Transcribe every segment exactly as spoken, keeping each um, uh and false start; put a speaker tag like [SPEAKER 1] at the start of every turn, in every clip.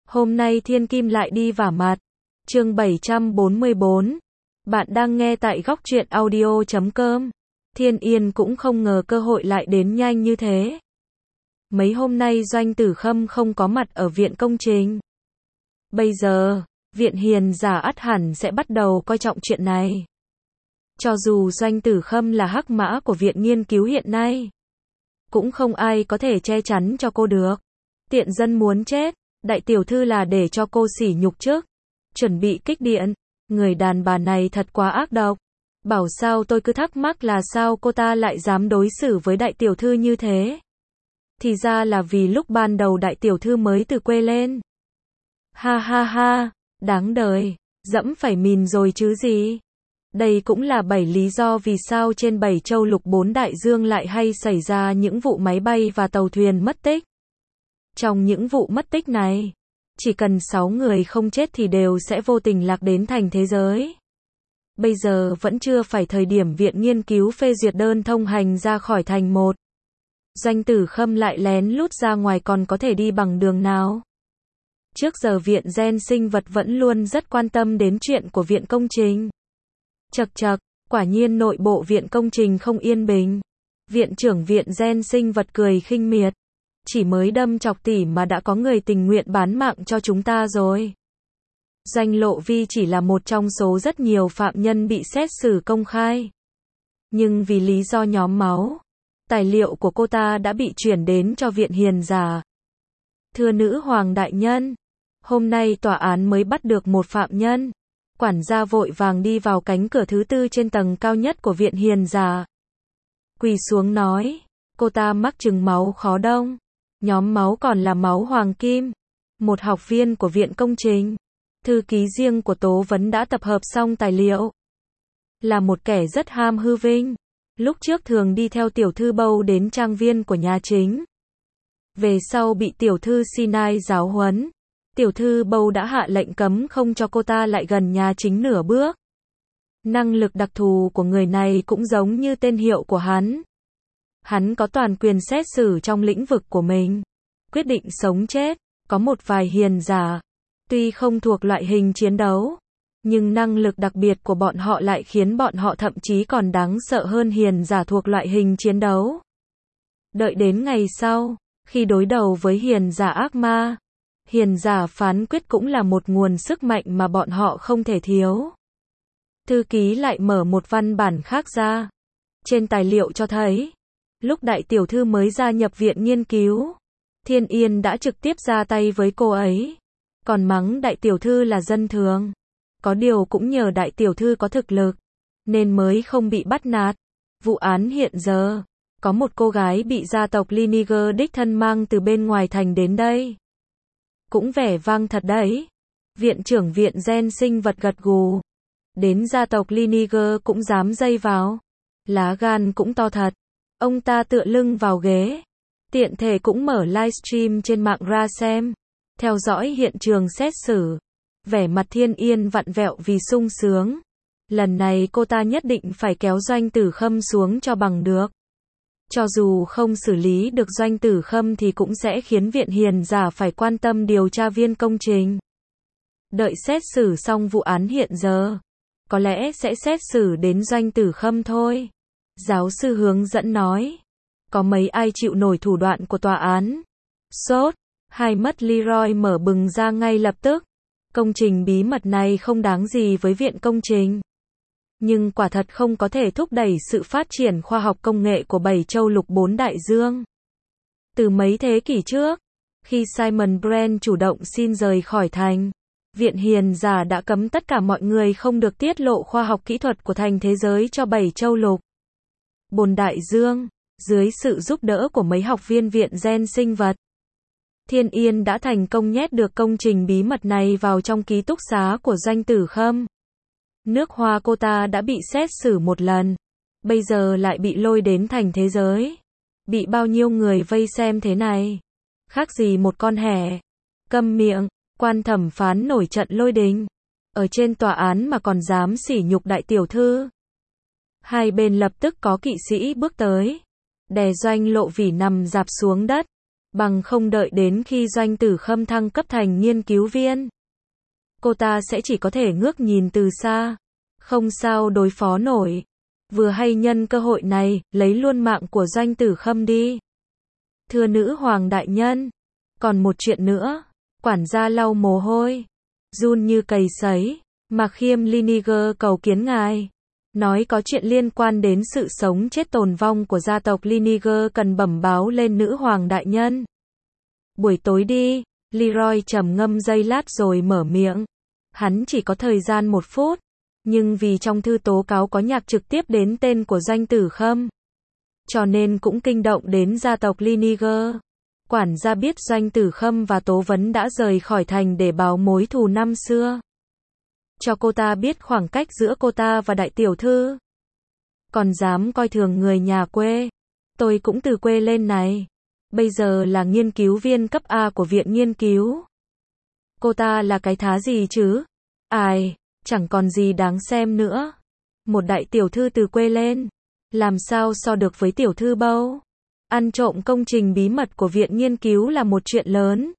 [SPEAKER 1] Hôm nay thiên kim lại đi vả mặt. Chương bảy trăm bốn mươi bốn. Bạn đang nghe tại góc truyện audio chấm com. Thiên Yên cũng không ngờ cơ hội lại đến nhanh như thế. Mấy hôm nay Doanh Tử Khâm không có mặt ở viện công trình. Bây giờ, viện hiền giả ắt hẳn sẽ bắt đầu coi trọng chuyện này. Cho dù Doanh Tử Khâm là hắc mã của viện nghiên cứu hiện nay, cũng không ai có thể che chắn cho cô được. Tiện dân muốn chết, đại tiểu thư là để cho cô sỉ nhục trước. Chuẩn bị kích điện, người đàn bà này thật quá ác độc. Bảo sao tôi cứ thắc mắc là sao cô ta lại dám đối xử với đại tiểu thư như thế. Thì ra là vì lúc ban đầu đại tiểu thư mới từ quê lên. Ha ha ha, đáng đời, dẫm phải mìn rồi chứ gì. Đây cũng là bảy lý do vì sao trên bảy châu lục bốn đại dương lại hay xảy ra những vụ máy bay và tàu thuyền mất tích. Trong những vụ mất tích này, chỉ cần sáu người không chết thì đều sẽ vô tình lạc đến thành thế giới. Bây giờ vẫn chưa phải thời điểm viện nghiên cứu phê duyệt đơn thông hành ra khỏi thành một. Doanh Tử Khâm lại lén lút ra ngoài còn có thể đi bằng đường nào? Trước giờ viện gen sinh vật vẫn luôn rất quan tâm đến chuyện của viện công trình. Chậc chậc, quả nhiên nội bộ viện công trình không yên bình. Viện trưởng viện gen sinh vật cười khinh miệt. Chỉ mới đâm chọc tỉ mà đã có người tình nguyện bán mạng cho chúng ta rồi. Doanh Lộ Vi chỉ là một trong số rất nhiều phạm nhân bị xét xử công khai. Nhưng vì lý do nhóm máu, tài liệu của cô ta đã bị chuyển đến cho viện hiền giả. Thưa nữ hoàng đại nhân, hôm nay tòa án mới bắt được một phạm nhân. Quản gia vội vàng đi vào cánh cửa thứ tư trên tầng cao nhất của viện hiền giả. Quỳ xuống nói, cô ta mắc chứng máu khó đông. Nhóm máu còn là máu hoàng kim. Một học viên của viện công trình, thư ký riêng của Tố Vấn đã tập hợp xong tài liệu. Là một kẻ rất ham hư vinh. Lúc trước thường đi theo tiểu thư Bâu đến trang viên của nhà chính. Về sau bị tiểu thư Sinai giáo huấn. Tiểu thư Bâu đã hạ lệnh cấm không cho cô ta lại gần nhà chính nửa bước. Năng lực đặc thù của người này cũng giống như tên hiệu của hắn. Hắn có toàn quyền xét xử trong lĩnh vực của mình. Quyết định sống chết. Có một vài hiền giả. Tuy không thuộc loại hình chiến đấu, nhưng năng lực đặc biệt của bọn họ lại khiến bọn họ thậm chí còn đáng sợ hơn hiền giả thuộc loại hình chiến đấu. Đợi đến ngày sau, khi đối đầu với hiền giả ác ma, hiền giả phán quyết cũng là một nguồn sức mạnh mà bọn họ không thể thiếu. Thư ký lại mở một văn bản khác ra. Trên tài liệu cho thấy, lúc đại tiểu thư mới gia nhập viện nghiên cứu, Thiên Yên đã trực tiếp ra tay với cô ấy. Còn mắng đại tiểu thư là dân thường. Có điều cũng nhờ đại tiểu thư có thực lực, nên mới không bị bắt nạt. Vụ án hiện giờ, có một cô gái bị gia tộc Liniger đích thân mang từ bên ngoài thành đến đây. Cũng vẻ vang thật đấy. Viện trưởng viện gen sinh vật gật gù. Đến gia tộc Liniger cũng dám dây vào. Lá gan cũng to thật. Ông ta tựa lưng vào ghế. Tiện thể cũng mở livestream trên mạng ra xem. Theo dõi hiện trường xét xử. Vẻ mặt Thiên Yên vặn vẹo vì sung sướng. Lần này cô ta nhất định phải kéo Doanh Tử Khâm xuống cho bằng được. Cho dù không xử lý được Doanh Tử Khâm thì cũng sẽ khiến viện hiền giả phải quan tâm điều tra viên công trình. Đợi xét xử xong vụ án hiện giờ, có lẽ sẽ xét xử đến Doanh Tử Khâm thôi. Giáo sư hướng dẫn nói. Có mấy ai chịu nổi thủ đoạn của tòa án. Sốt. Hai mắt Leroy mở bừng ra ngay lập tức. Công trình bí mật này không đáng gì với viện công trình. Nhưng quả thật không có thể thúc đẩy sự phát triển khoa học công nghệ của bảy châu lục bốn đại dương. Từ mấy thế kỷ trước, khi Simon Brand chủ động xin rời khỏi thành, viện hiền giả đã cấm tất cả mọi người không được tiết lộ khoa học kỹ thuật của thành thế giới cho bảy châu lục bốn đại dương, dưới sự giúp đỡ của mấy học viên viện gen sinh vật. Thiên Yên đã thành công nhét được công trình bí mật này vào trong ký túc xá của Doanh Tử Khâm. Nước Hoa cô ta đã bị xét xử một lần, bây giờ lại bị lôi đến thành thế giới. Bị bao nhiêu người vây xem thế này? Khác gì một con hẻ. Câm miệng, quan thẩm phán nổi trận lôi đình. Ở trên tòa án mà còn dám sỉ nhục đại tiểu thư. Hai bên lập tức có kỵ sĩ bước tới. Đè Doanh Lộ Vi nằm rạp xuống đất. Bằng không đợi đến khi Doanh Tử Khâm thăng cấp thành nghiên cứu viên, cô ta sẽ chỉ có thể ngước nhìn từ xa, không sao đối phó nổi. Vừa hay nhân cơ hội này, lấy luôn mạng của Doanh Tử Khâm đi. Thưa nữ hoàng đại nhân, còn một chuyện nữa. Quản gia lau mồ hôi, run như cầy sấy. Mạc Khiêm Liniger cầu kiến ngài. Nói có chuyện liên quan đến sự sống chết tồn vong của gia tộc Liniger cần bẩm báo lên nữ hoàng đại nhân. Buổi tối đi, Leroy trầm ngâm giây lát rồi mở miệng. Hắn chỉ có thời gian một phút, nhưng vì trong thư tố cáo có nhạc trực tiếp đến tên của Doanh Tử Khâm, cho nên cũng kinh động đến gia tộc Liniger. Quản gia biết Doanh Tử Khâm và Tố Vấn đã rời khỏi thành để báo mối thù năm xưa. Cho cô ta biết khoảng cách giữa cô ta và đại tiểu thư. Còn dám coi thường người nhà quê. Tôi cũng từ quê lên này. Bây giờ là nghiên cứu viên cấp A của viện nghiên cứu. Cô ta là cái thá gì chứ? Ai, chẳng còn gì đáng xem nữa. Một đại tiểu thư từ quê lên. Làm sao so được với tiểu thư bâu? Ăn trộm công trình bí mật của viện nghiên cứu là một chuyện lớn.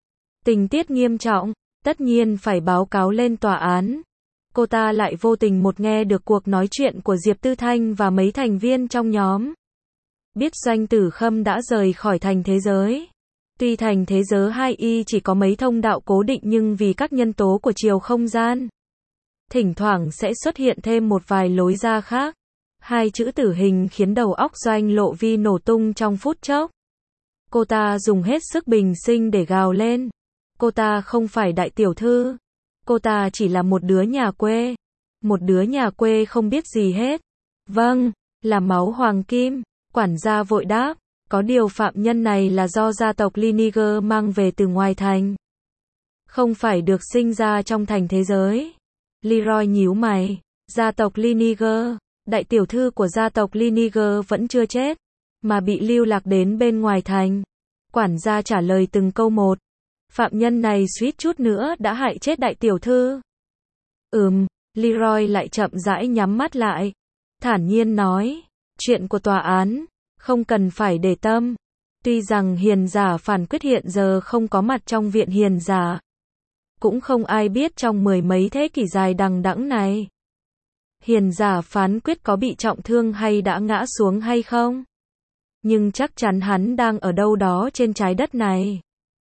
[SPEAKER 1] Tình tiết nghiêm trọng, tất nhiên phải báo cáo lên tòa án. Cô ta lại vô tình một nghe được cuộc nói chuyện của Diệp Tư Thanh và mấy thành viên trong nhóm. Biết Doanh Tử Khâm đã rời khỏi thành thế giới. Tuy thành thế giới hai y chỉ có mấy thông đạo cố định nhưng vì các nhân tố của chiều không gian, thỉnh thoảng sẽ xuất hiện thêm một vài lối ra khác. Hai chữ tử hình khiến đầu óc Doanh Lộ Vi nổ tung trong phút chốc. Cô ta dùng hết sức bình sinh để gào lên. Cô ta không phải đại tiểu thư. Cô ta chỉ là một đứa nhà quê. Một đứa nhà quê không biết gì hết. Vâng, là máu hoàng kim. Quản gia vội đáp. Có điều phạm nhân này là do gia tộc Liniger mang về từ ngoài thành. Không phải được sinh ra trong thành thế giới. Leroy nhíu mày. Gia tộc Liniger. Đại tiểu thư của gia tộc Liniger vẫn chưa chết, mà bị lưu lạc đến bên ngoài thành. Quản gia trả lời từng câu một. Phạm nhân này suýt chút nữa đã hại chết đại tiểu thư. Ừm, Leroy lại chậm rãi nhắm mắt lại. Thản nhiên nói, chuyện của tòa án, không cần phải để tâm. Tuy rằng hiền giả phản quyết hiện giờ không có mặt trong viện hiền giả. Cũng không ai biết trong mười mấy thế kỷ dài đằng đẵng này. Hiền giả phán quyết có bị trọng thương hay đã ngã xuống hay không? Nhưng chắc chắn hắn đang ở đâu đó trên trái đất này.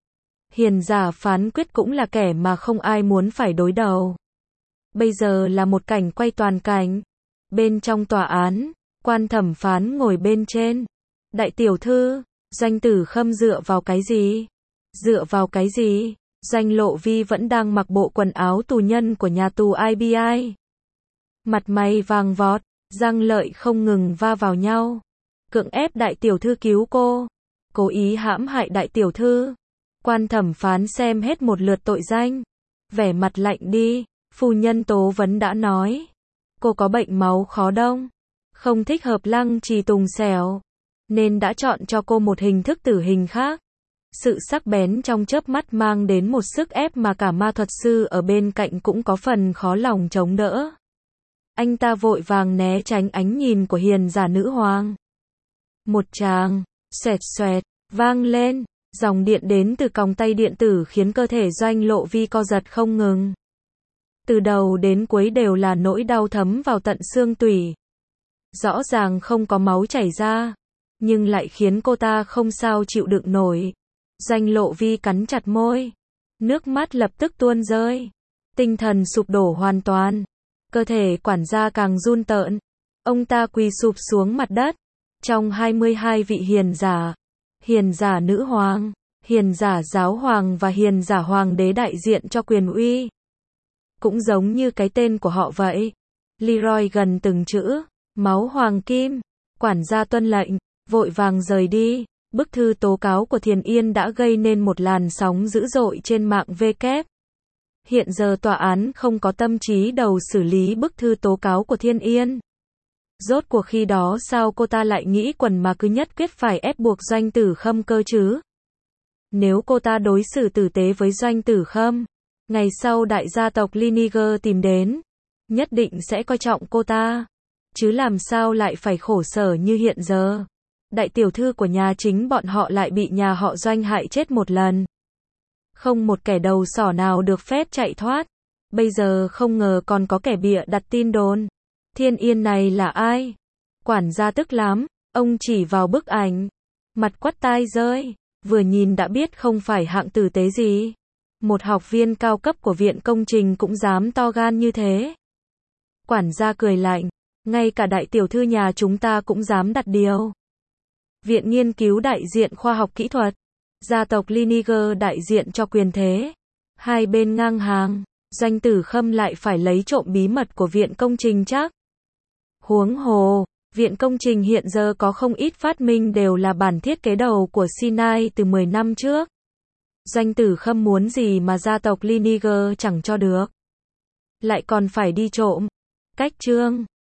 [SPEAKER 1] Hiền giả phán quyết cũng là kẻ mà không ai muốn phải đối đầu. Bây giờ là một cảnh quay toàn cảnh. Bên trong tòa án, quan thẩm phán ngồi bên trên. Đại tiểu thư, Doanh Tử Khâm dựa vào cái gì? Dựa vào cái gì? Doanh Lộ Vi vẫn đang mặc bộ quần áo tù nhân của nhà tù i bê i. Mặt mày vàng vọt, răng lợi không ngừng va vào nhau. Cưỡng ép đại tiểu thư cứu cô. Cố ý hãm hại đại tiểu thư. Quan thẩm phán xem hết một lượt tội danh. Vẻ mặt lạnh đi, phu nhân Tố Vấn đã nói. Cô có bệnh máu khó đông. Không thích hợp lăng trì tùng xẻo. Nên đã chọn cho cô một hình thức tử hình khác. Sự sắc bén trong chớp mắt mang đến một sức ép mà cả ma thuật sư ở bên cạnh cũng có phần khó lòng chống đỡ. Anh ta vội vàng né tránh ánh nhìn của hiền giả nữ hoàng. Một tràng, xoẹt xoẹt, vang lên, dòng điện đến từ còng tay điện tử khiến cơ thể Doanh Lộ Vi co giật không ngừng. Từ đầu đến cuối đều là nỗi đau thấm vào tận xương tủy. Rõ ràng không có máu chảy ra, nhưng lại khiến cô ta không sao chịu đựng nổi. Doanh Lộ Vi cắn chặt môi, nước mắt lập tức tuôn rơi, tinh thần sụp đổ hoàn toàn. Cơ thể quản gia càng run tợn. Ông ta quỳ sụp xuống mặt đất. Trong hai mươi hai vị hiền giả, hiền giả nữ hoàng, hiền giả giáo hoàng và hiền giả hoàng đế đại diện cho quyền uy. Cũng giống như cái tên của họ vậy. Leroy gần từng chữ. Máu hoàng kim. Quản gia tuân lệnh, vội vàng rời đi. Bức thư tố cáo của Thiền Yên đã gây nên một làn sóng dữ dội trên mạng W. Hiện giờ tòa án không có tâm trí đầu xử lý bức thư tố cáo của Thiên Yên. Rốt cuộc khi đó sao cô ta lại nghĩ quần mà cứ nhất quyết phải ép buộc Doanh Tử Khâm cơ chứ? Nếu cô ta đối xử tử tế với Doanh Tử Khâm, ngày sau đại gia tộc Liniger tìm đến, nhất định sẽ coi trọng cô ta. Chứ làm sao lại phải khổ sở như hiện giờ? đại tiểu thư của nhà chính bọn họ lại bị nhà họ Doanh hại chết một lần. Không một kẻ đầu sỏ nào được phép chạy thoát. Bây giờ không ngờ còn có kẻ bịa đặt tin đồn. Thiên Yên này là ai? Quản gia tức lắm, ông chỉ vào bức ảnh. Mặt quắt tai rơi, vừa nhìn đã biết không phải hạng tử tế gì. Một học viên cao cấp của viện công trình cũng dám to gan như thế. Quản gia cười lạnh, ngay cả đại tiểu thư nhà chúng ta cũng dám đặt điều. Viện nghiên cứu đại diện khoa học kỹ thuật, gia tộc Liniger đại diện cho quyền thế. Hai bên ngang hàng, Doanh Tử Khâm lại phải lấy trộm bí mật của viện công trình chắc. Huống hồ, viện công trình hiện giờ có không ít phát minh đều là bản thiết kế đầu của Sinai từ mười năm trước. Doanh Tử Khâm muốn gì mà gia tộc Liniger chẳng cho được. Lại còn phải đi trộm. Cách chương